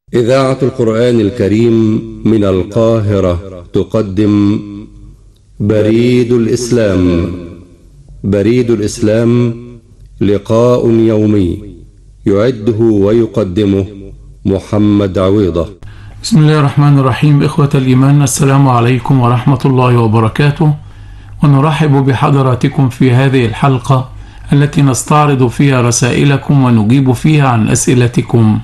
إذاعة القرآن الكريم من القاهرة تقدم بريد الإسلام. بريد الإسلام لقاء يومي يعده ويقدمه محمد عويضة. بسم الله الرحمن الرحيم. إخوة الإيمان، السلام عليكم ورحمة الله وبركاته، ونرحب بحضراتكم في هذه الحلقة التي نستعرض فيها رسائلكم ونجيب فيها عن أسئلتكم.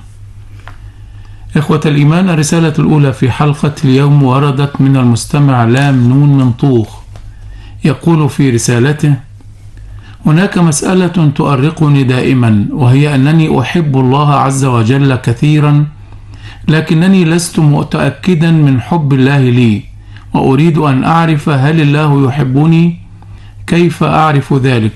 إخوة الإيمان، الرسالة الأولى في حلقة اليوم وردت من المستمع لام نون من طوخ. يقول في رسالته: هناك مسألة تؤرقني دائما، وهي أنني أحب الله عز وجل كثيرا، لكنني لست متأكدا من حب الله لي، وأريد أن أعرف هل الله يحبني؟ كيف أعرف ذلك؟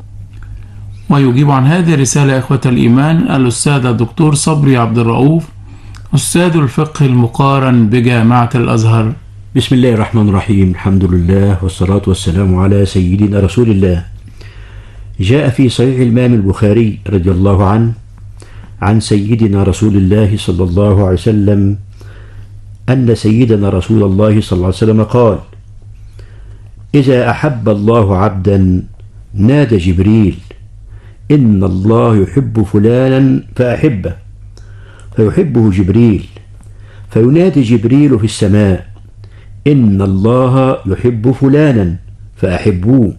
ويجيب عن هذه الرسالة إخوة الإيمان الأستاذ الدكتور صبري عبد الرؤوف، أستاذ الفقه المقارن بجامعة الأزهر. بسم الله الرحمن الرحيم، الحمد لله والصلاة والسلام على سيدنا رسول الله. جاء في صحيح الإمام البخاري رضي الله عنه عن سيدنا رسول الله صلى الله عليه وسلم أن سيدنا رسول الله صلى الله عليه وسلم قال: إذا أحب الله عبدا نادى جبريل: إن الله يحب فلانا فأحبه، فيحبه جبريل، فينادي جبريل في السماء: إن الله يحب فلانا فأحبوه،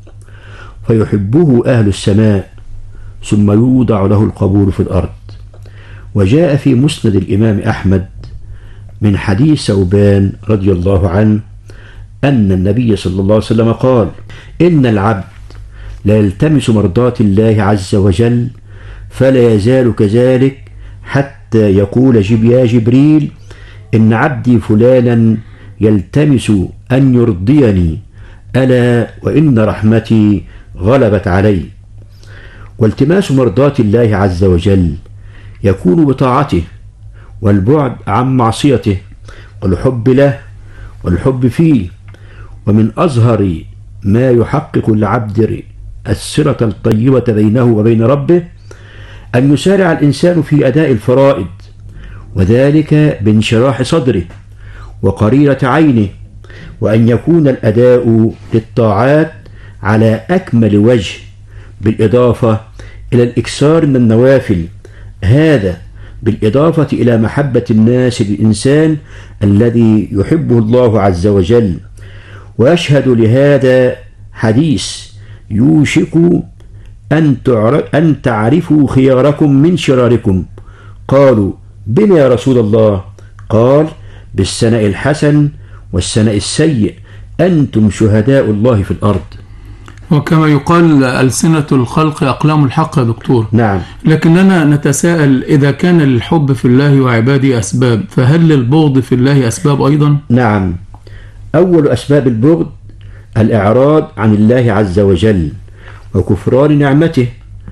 فيحبه أهل السماء، ثم يوضع له القبول في الأرض. وجاء في مسند الإمام أحمد من حديث ثوبان رضي الله عنه أن النبي صلى الله عليه وسلم قال: إن العبد لا يلتمس مرضات الله عز وجل فلا يزال كذلك حتى يقول يا جبريل: إن عبدي فلانا يلتمس أن يرضيني، ألا وإن رحمتي غلبت علي. والتماس مرضات الله عز وجل يكون بطاعته والبعد عن معصيته والحب له والحب فيه. ومن أظهر ما يحقق العبد الصلة الطيبة بينه وبين ربه أن يسارع الإنسان في أداء الفرائض، وذلك بانشراح صدره وقريرة عينه، وأن يكون الأداء للطاعات على أكمل وجه، بالإضافة إلى الإكثار من النوافل، هذا بالإضافة إلى محبة الناس للإنسان الذي يحبه الله عز وجل. ويشهد لهذا حديث: يوشك أن تعرفوا خياركم من شراركم. قالوا: بما يا رسول الله؟ قال: بالثناء الحسن والثناء السيء، أنتم شهداء الله في الأرض. وكما يقال: ألسنة الخلق أقلام الحق يا دكتور. نعم. لكننا نتساءل، إذا كان للحب في الله وعباده أسباب، فهل للبغض في الله أسباب أيضا؟ نعم. أول أسباب البغض الإعراض عن الله عز وجل وكفران نعمته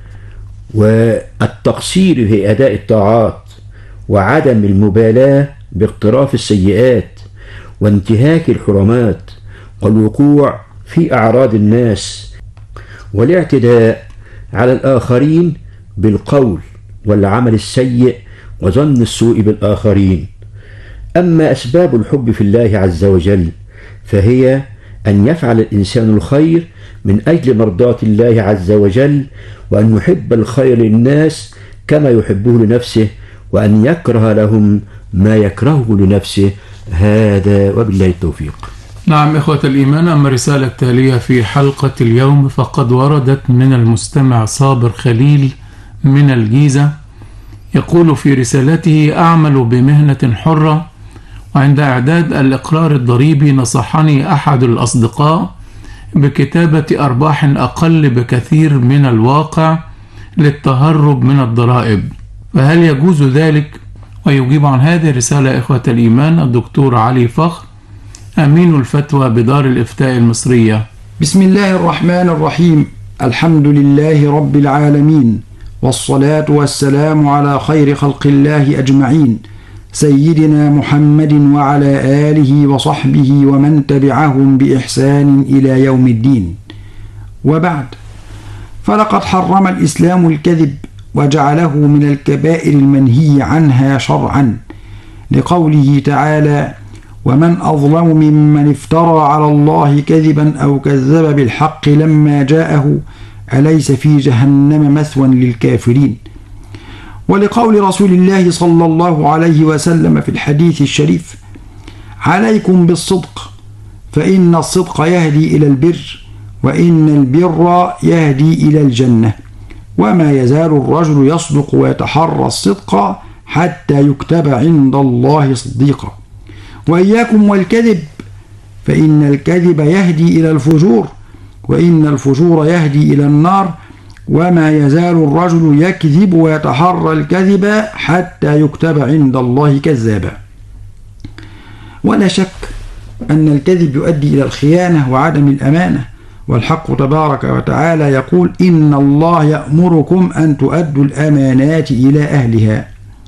والتقصير في أداء الطاعات وعدم المبالاة باقتراف السيئات وانتهاك الحرمات والوقوع في أعراض الناس والاعتداء على الآخرين بالقول والعمل السيء وظن السوء بالآخرين. أما أسباب الحب في الله عز وجل فهي أن يفعل الإنسان الخير من أجل مرضاة الله عز وجل، وأن يحب الخير للناس كما يحبه لنفسه، وأن يكره لهم ما يكرهه لنفسه. هذا وبالله التوفيق. نعم إخوة الإيمان، أما الرسالة التالية في حلقة اليوم فقد وردت من المستمع صابر خليل من الجيزة. يقول في رسالته: أعمل بمهنة حرة، وعند إعداد الإقرار الضريبي نصحني أحد الأصدقاء بكتابة أرباح أقل بكثير من الواقع للتهرب من الضرائب، فهل يجوز ذلك؟ ويجيب عن هذه الرسالة إخوة الإيمان الدكتور علي فخر، أمين الفتوى بدار الإفتاء المصرية. بسم الله الرحمن الرحيم، الحمد لله رب العالمين، والصلاة والسلام على خير خلق الله أجمعين، سيدنا محمد وعلى آله وصحبه ومن تبعهم بإحسان إلى يوم الدين. وبعد، فلقد حرم الإسلام الكذب وجعله من الكبائر المنهي عنها شرعا، لقوله تعالى: ومن أظلم ممن افترى على الله كذبا أو كذب بالحق لما جاءه أليس في جهنم مثوى للكافرين. ولقول رسول الله صلى الله عليه وسلم في الحديث الشريف: عليكم بالصدق فإن الصدق يهدي إلى البر وإن البر يهدي إلى الجنة، وما يزال الرجل يصدق ويتحرى الصدق حتى يكتب عند الله صديقا. وإياكم والكذب فإن الكذب يهدي إلى الفجور وإن الفجور يهدي إلى النار، وما يزال الرجل يكذب ويتحرى الكذب حتى يكتب عند الله كذابا. ولا شك أن الكذب يؤدي إلى الخيانة وعدم الأمانة، والحق تبارك وتعالى يقول: إن الله يأمركم أن تؤدوا الأمانات إلى أهلها.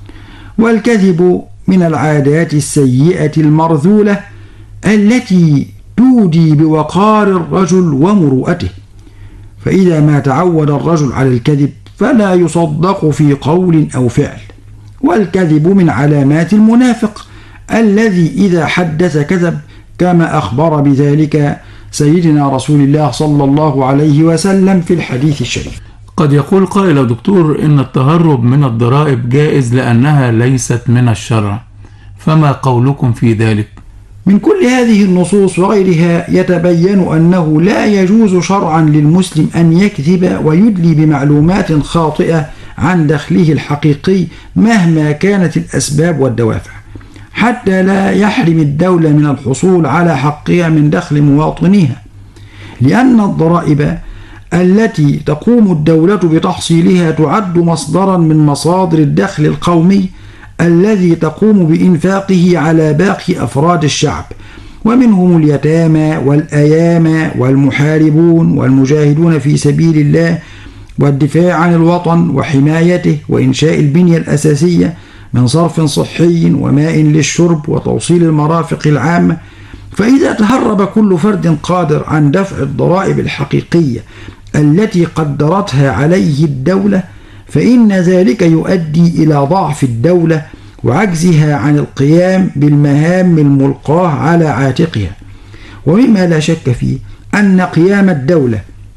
والكذب من العادات السيئة المرذولة التي تودي بوقار الرجل ومروءته، فإذا ما تعود الرجل على الكذب فلا يصدق في قول أو فعل. والكذب من علامات المنافق الذي إذا حدث كذب، كما أخبر بذلك سيدنا رسول الله صلى الله عليه وسلم في الحديث الشريف. قد يقول قائل: دكتور، إن التهرب من الضرائب جائز لأنها ليست من الشرع، فما قولكم في ذلك؟ من كل هذه النصوص وغيرها يتبين أنه لا يجوز شرعا للمسلم أن يكذب ويدلي بمعلومات خاطئة عن دخله الحقيقي مهما كانت الأسباب والدوافع، حتى لا يحرم الدولة من الحصول على حقها من دخل مواطنيها، لأن الضرائب التي تقوم الدولة بتحصيلها تعد مصدرا من مصادر الدخل القومي الذي تقوم بإنفاقه على باقي أفراد الشعب، ومنهم اليتامى والأيامى والمحاربون والمجاهدون في سبيل الله والدفاع عن الوطن وحمايته وإنشاء البنية الأساسية من صرف صحي وماء للشرب وتوصيل المرافق العامة. فإذا تهرب كل فرد قادر عن دفع الضرائب الحقيقية التي قدرتها عليه الدولة، فإن ذلك يؤدي إلى ضعف الدولة وعجزها عن القيام بالمهام الملقاة على عاتقها. ومما لا شك فيه أن قيام الدولة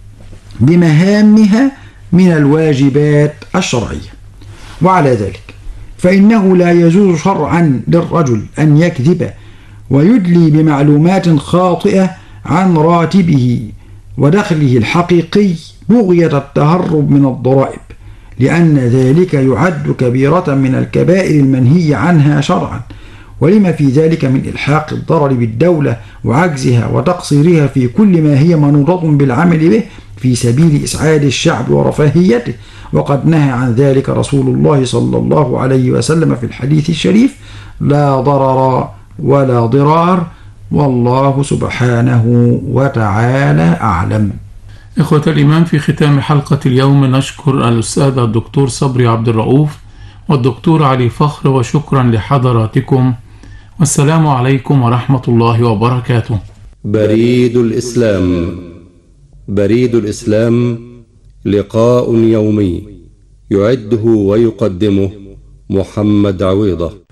بمهامها من الواجبات الشرعية. وعلى ذلك فإنه لا يجوز شرعا للرجل أن يكذب ويدلي بمعلومات خاطئة عن راتبه ودخله الحقيقي بغية التهرب من الضرائب، لأن ذلك يعد كبيرة من الكبائر المنهي عنها شرعا، ولما في ذلك من إلحاق الضرر بالدولة وعجزها وتقصيرها في كل ما هي منوطة بالعمل به في سبيل إسعاد الشعب ورفاهيته. وقد نهى عن ذلك رسول الله صلى الله عليه وسلم في الحديث الشريف: لا ضرر ولا ضرار، والله سبحانه وتعالى أعلم. إخوة الإيمان، في ختام حلقة اليوم نشكر الأستاذ الدكتور صبري عبد الرؤوف والدكتور علي فخر، وشكرا لحضراتكم، والسلام عليكم ورحمة الله وبركاته. بريد الإسلام. بريد الإسلام لقاء يومي يعده ويقدمه محمد عويضة.